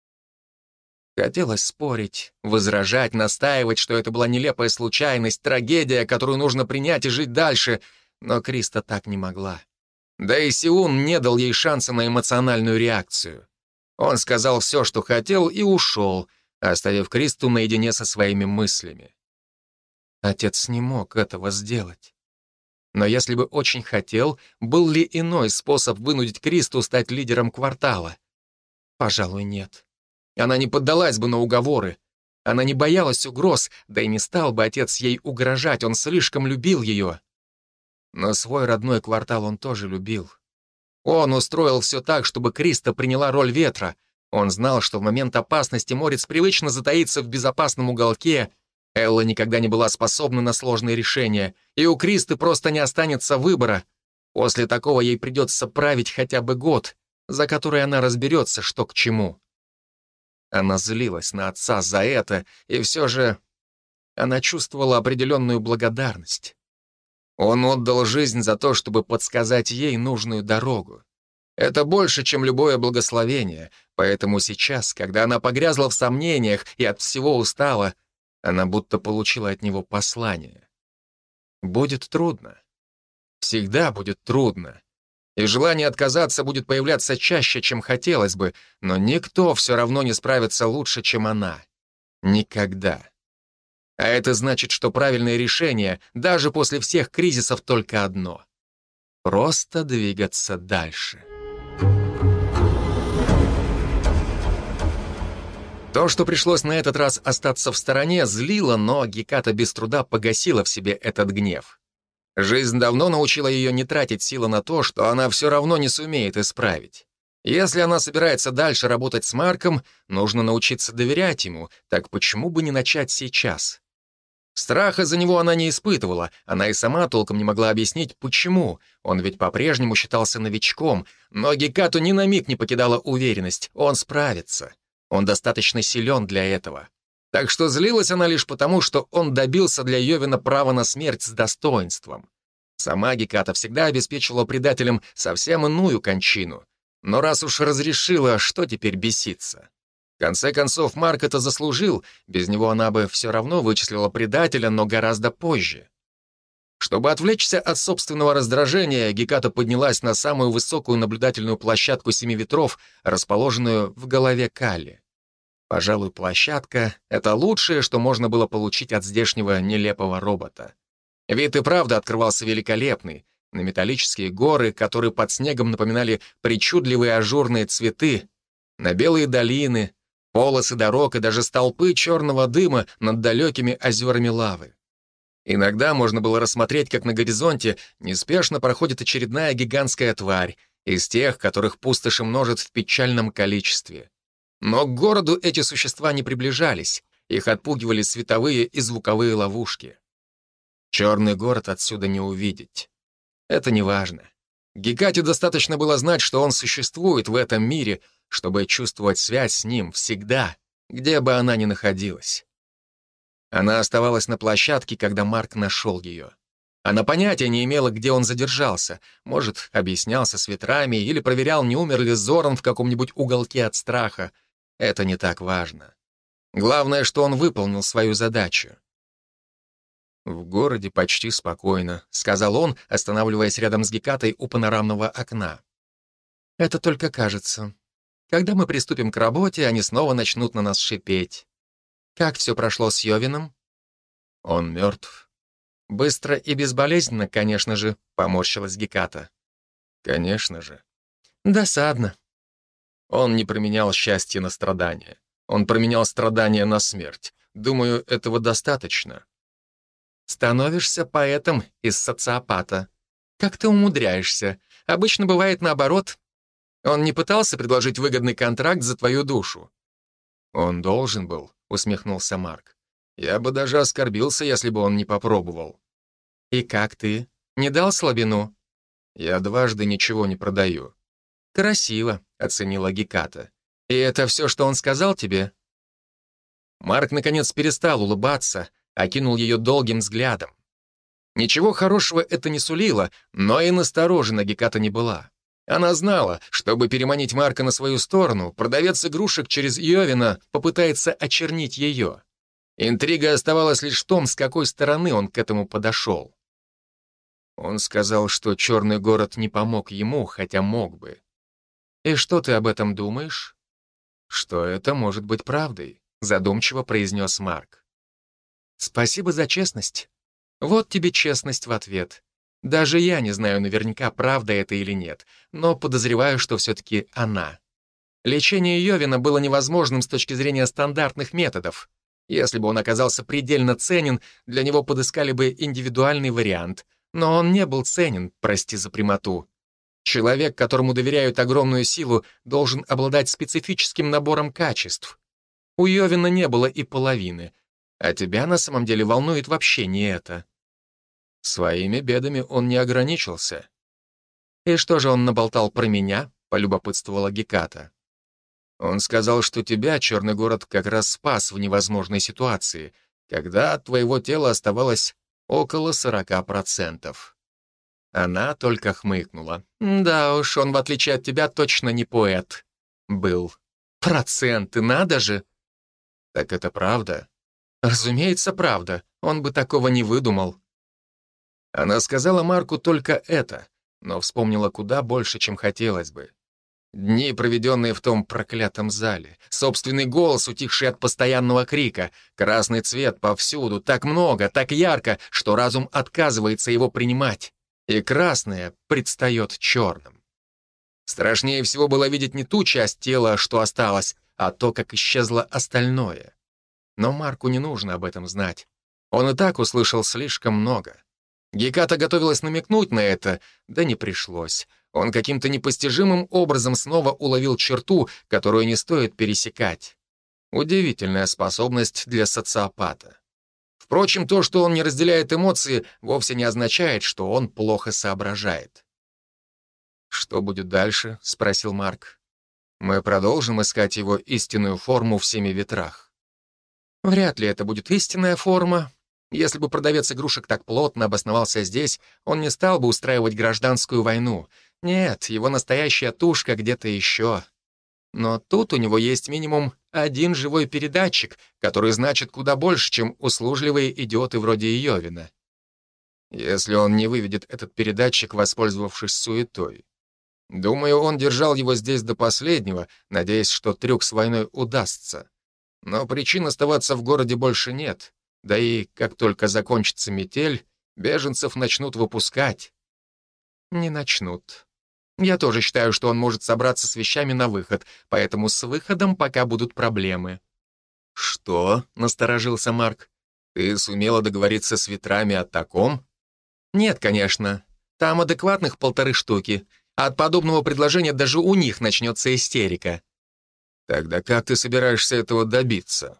Хотелось спорить, возражать, настаивать, что это была нелепая случайность, трагедия, которую нужно принять и жить дальше, но Криста так не могла. Да и Сиун не дал ей шанса на эмоциональную реакцию. Он сказал все, что хотел, и ушел, оставив Кристу наедине со своими мыслями. Отец не мог этого сделать. Но если бы очень хотел, был ли иной способ вынудить Кристу стать лидером квартала? Пожалуй, нет. Она не поддалась бы на уговоры. Она не боялась угроз, да и не стал бы отец ей угрожать, он слишком любил ее. Но свой родной квартал он тоже любил. Он устроил все так, чтобы Криста приняла роль ветра. Он знал, что в момент опасности Морец привычно затаится в безопасном уголке. Элла никогда не была способна на сложные решения, и у Кристы просто не останется выбора. После такого ей придется править хотя бы год, за который она разберется, что к чему. Она злилась на отца за это, и все же она чувствовала определенную благодарность. Он отдал жизнь за то, чтобы подсказать ей нужную дорогу. Это больше, чем любое благословение, поэтому сейчас, когда она погрязла в сомнениях и от всего устала, она будто получила от него послание. Будет трудно. Всегда будет трудно. И желание отказаться будет появляться чаще, чем хотелось бы, но никто все равно не справится лучше, чем она. Никогда. А это значит, что правильное решение, даже после всех кризисов, только одно — просто двигаться дальше. То, что пришлось на этот раз остаться в стороне, злило, но Геката без труда погасила в себе этот гнев. Жизнь давно научила ее не тратить силы на то, что она все равно не сумеет исправить. Если она собирается дальше работать с Марком, нужно научиться доверять ему, так почему бы не начать сейчас? Страха за него она не испытывала, она и сама толком не могла объяснить, почему. Он ведь по-прежнему считался новичком, но Гекату ни на миг не покидала уверенность, он справится. Он достаточно силен для этого. Так что злилась она лишь потому, что он добился для Йовина права на смерть с достоинством. Сама Геката всегда обеспечивала предателям совсем иную кончину. Но раз уж разрешила, что теперь беситься? В конце концов, Марк это заслужил, без него она бы все равно вычислила предателя, но гораздо позже. Чтобы отвлечься от собственного раздражения, Геката поднялась на самую высокую наблюдательную площадку Семи Ветров, расположенную в голове Калли. Пожалуй, площадка — это лучшее, что можно было получить от здешнего нелепого робота. Вид и правда открывался великолепный. На металлические горы, которые под снегом напоминали причудливые ажурные цветы, на белые долины, полосы дорог и даже столпы черного дыма над далекими озерами лавы. Иногда можно было рассмотреть, как на горизонте неспешно проходит очередная гигантская тварь, из тех, которых пустоши множат в печальном количестве. Но к городу эти существа не приближались, их отпугивали световые и звуковые ловушки. Черный город отсюда не увидеть. Это не важно. Гекате достаточно было знать, что он существует в этом мире, чтобы чувствовать связь с ним всегда, где бы она ни находилась. Она оставалась на площадке, когда Марк нашел ее. Она понятия не имела, где он задержался. Может, объяснялся с ветрами или проверял, не умер ли Зоран в каком-нибудь уголке от страха. Это не так важно. Главное, что он выполнил свою задачу. «В городе почти спокойно», — сказал он, останавливаясь рядом с Гекатой у панорамного окна. «Это только кажется. Когда мы приступим к работе, они снова начнут на нас шипеть. Как все прошло с Йовином?» «Он мертв». «Быстро и безболезненно, конечно же», — поморщилась Геката. «Конечно же». «Досадно». Он не променял счастье на страдания. Он променял страдания на смерть. Думаю, этого достаточно. Становишься поэтом из социопата. Как ты умудряешься? Обычно бывает наоборот. Он не пытался предложить выгодный контракт за твою душу? Он должен был, усмехнулся Марк. Я бы даже оскорбился, если бы он не попробовал. И как ты? Не дал слабину? Я дважды ничего не продаю. Красиво, оценила Геката. И это все, что он сказал тебе? Марк, наконец, перестал улыбаться, окинул ее долгим взглядом. Ничего хорошего это не сулило, но и насторожена Геката не была. Она знала, чтобы переманить Марка на свою сторону, продавец игрушек через Йовина попытается очернить ее. Интрига оставалась лишь в том, с какой стороны он к этому подошел. Он сказал, что черный город не помог ему, хотя мог бы. «И что ты об этом думаешь?» «Что это может быть правдой», — задумчиво произнес Марк. «Спасибо за честность. Вот тебе честность в ответ. Даже я не знаю наверняка, правда это или нет, но подозреваю, что все-таки она. Лечение Йовина было невозможным с точки зрения стандартных методов. Если бы он оказался предельно ценен, для него подыскали бы индивидуальный вариант. Но он не был ценен, прости за прямоту. Человек, которому доверяют огромную силу, должен обладать специфическим набором качеств. У Йовина не было и половины. А тебя на самом деле волнует вообще не это. Своими бедами он не ограничился. «И что же он наболтал про меня?» — полюбопытствовала Геката. «Он сказал, что тебя черный город как раз спас в невозможной ситуации, когда от твоего тела оставалось около сорока процентов». Она только хмыкнула. «Да уж, он, в отличие от тебя, точно не поэт. Был. Проценты, надо же!» «Так это правда?» «Разумеется, правда. Он бы такого не выдумал». Она сказала Марку только это, но вспомнила куда больше, чем хотелось бы. Дни, проведенные в том проклятом зале. Собственный голос, утихший от постоянного крика. Красный цвет повсюду, так много, так ярко, что разум отказывается его принимать. И красное предстает черным. Страшнее всего было видеть не ту часть тела, что осталось, а то, как исчезло остальное. Но Марку не нужно об этом знать. Он и так услышал слишком много. Геката готовилась намекнуть на это, да не пришлось. Он каким-то непостижимым образом снова уловил черту, которую не стоит пересекать. Удивительная способность для социопата. Впрочем, то, что он не разделяет эмоции, вовсе не означает, что он плохо соображает. «Что будет дальше?» — спросил Марк. «Мы продолжим искать его истинную форму в семи ветрах». «Вряд ли это будет истинная форма. Если бы продавец игрушек так плотно обосновался здесь, он не стал бы устраивать гражданскую войну. Нет, его настоящая тушка где-то еще. Но тут у него есть минимум один живой передатчик, который значит куда больше, чем услужливые идиоты вроде Йовина. Если он не выведет этот передатчик, воспользовавшись суетой. Думаю, он держал его здесь до последнего, надеясь, что трюк с войной удастся. Но причин оставаться в городе больше нет. Да и как только закончится метель, беженцев начнут выпускать. Не начнут. Я тоже считаю, что он может собраться с вещами на выход, поэтому с выходом пока будут проблемы. «Что?» — насторожился Марк. «Ты сумела договориться с ветрами о таком?» «Нет, конечно. Там адекватных полторы штуки. А от подобного предложения даже у них начнется истерика». «Тогда как ты собираешься этого добиться?»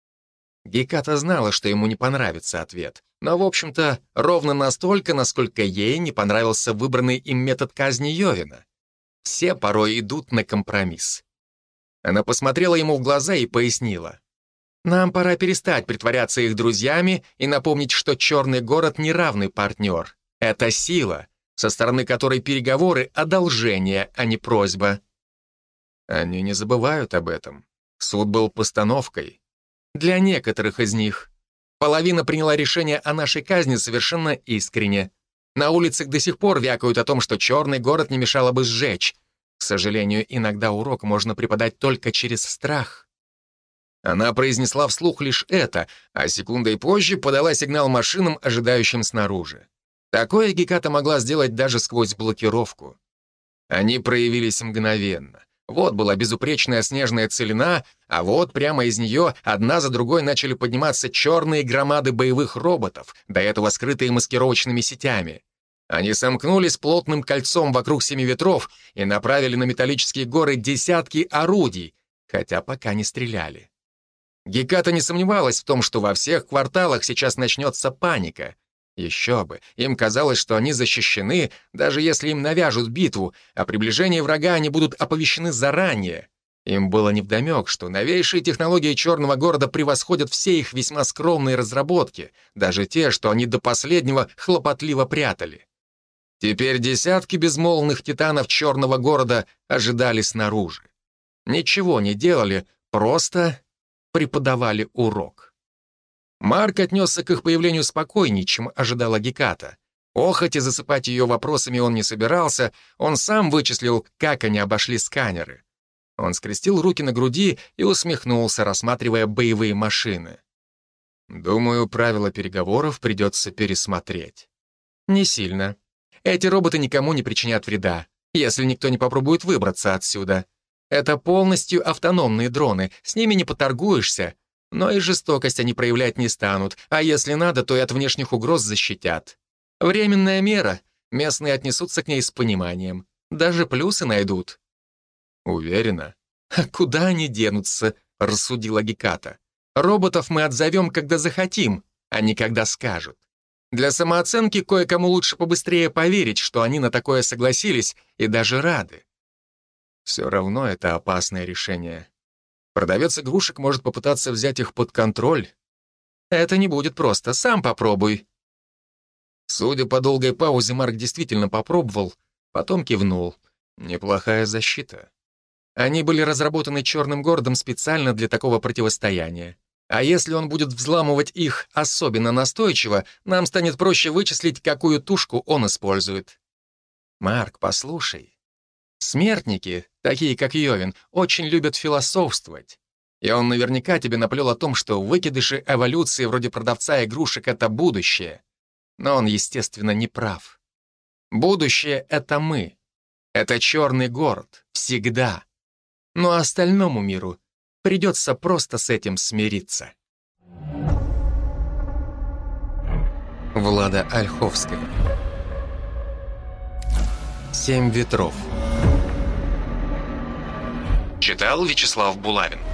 Геката знала, что ему не понравится ответ, но, в общем-то, ровно настолько, насколько ей не понравился выбранный им метод казни Йовина. Все порой идут на компромисс. Она посмотрела ему в глаза и пояснила. «Нам пора перестать притворяться их друзьями и напомнить, что Черный город — неравный партнер. Это сила, со стороны которой переговоры — одолжение, а не просьба». Они не забывают об этом. Суд был постановкой. Для некоторых из них. Половина приняла решение о нашей казни совершенно искренне. На улицах до сих пор вякают о том, что Черный город не мешало бы сжечь. К сожалению, иногда урок можно преподать только через страх. Она произнесла вслух лишь это, а секундой позже подала сигнал машинам, ожидающим снаружи. Такое Геката могла сделать даже сквозь блокировку. Они проявились мгновенно. Вот была безупречная снежная целина, а вот прямо из нее одна за другой начали подниматься черные громады боевых роботов, до этого скрытые маскировочными сетями. Они сомкнулись плотным кольцом вокруг семи ветров и направили на металлические горы десятки орудий, хотя пока не стреляли. Геката не сомневалась в том, что во всех кварталах сейчас начнется паника. Еще бы, им казалось, что они защищены, даже если им навяжут битву, а приближение врага они будут оповещены заранее. Им было невдомек, что новейшие технологии Черного города превосходят все их весьма скромные разработки, даже те, что они до последнего хлопотливо прятали. Теперь десятки безмолвных титанов Черного города ожидали снаружи. Ничего не делали, просто преподавали урок. Марк отнесся к их появлению спокойнее, чем ожидала Геката. Охоть и засыпать ее вопросами он не собирался, он сам вычислил, как они обошли сканеры. Он скрестил руки на груди и усмехнулся, рассматривая боевые машины. «Думаю, правила переговоров придется пересмотреть». «Не сильно. Эти роботы никому не причинят вреда, если никто не попробует выбраться отсюда. Это полностью автономные дроны, с ними не поторгуешься. Но и жестокость они проявлять не станут, а если надо, то и от внешних угроз защитят. Временная мера, местные отнесутся к ней с пониманием. Даже плюсы найдут». «Уверена?» «А куда они денутся?» — рассудила Геката. «Роботов мы отзовем, когда захотим, а не когда скажут. Для самооценки кое-кому лучше побыстрее поверить, что они на такое согласились и даже рады. Все равно это опасное решение. Продавец игрушек может попытаться взять их под контроль. Это не будет просто, сам попробуй». Судя по долгой паузе, Марк действительно попробовал, потом кивнул. Неплохая защита. Они были разработаны Черным городом специально для такого противостояния. А если он будет взламывать их особенно настойчиво, нам станет проще вычислить, какую тушку он использует. Марк, послушай. Смертники такие как Йовин, очень любят философствовать. И он наверняка тебе наплел о том, что выкидыши эволюции вроде продавца игрушек — это будущее. Но он, естественно, не прав. Будущее — это мы. Это черный город. Всегда. Ну а остальному миру придется просто с этим смириться. Влада Ольховская. «Семь ветров». Читал Вячеслав Булавин.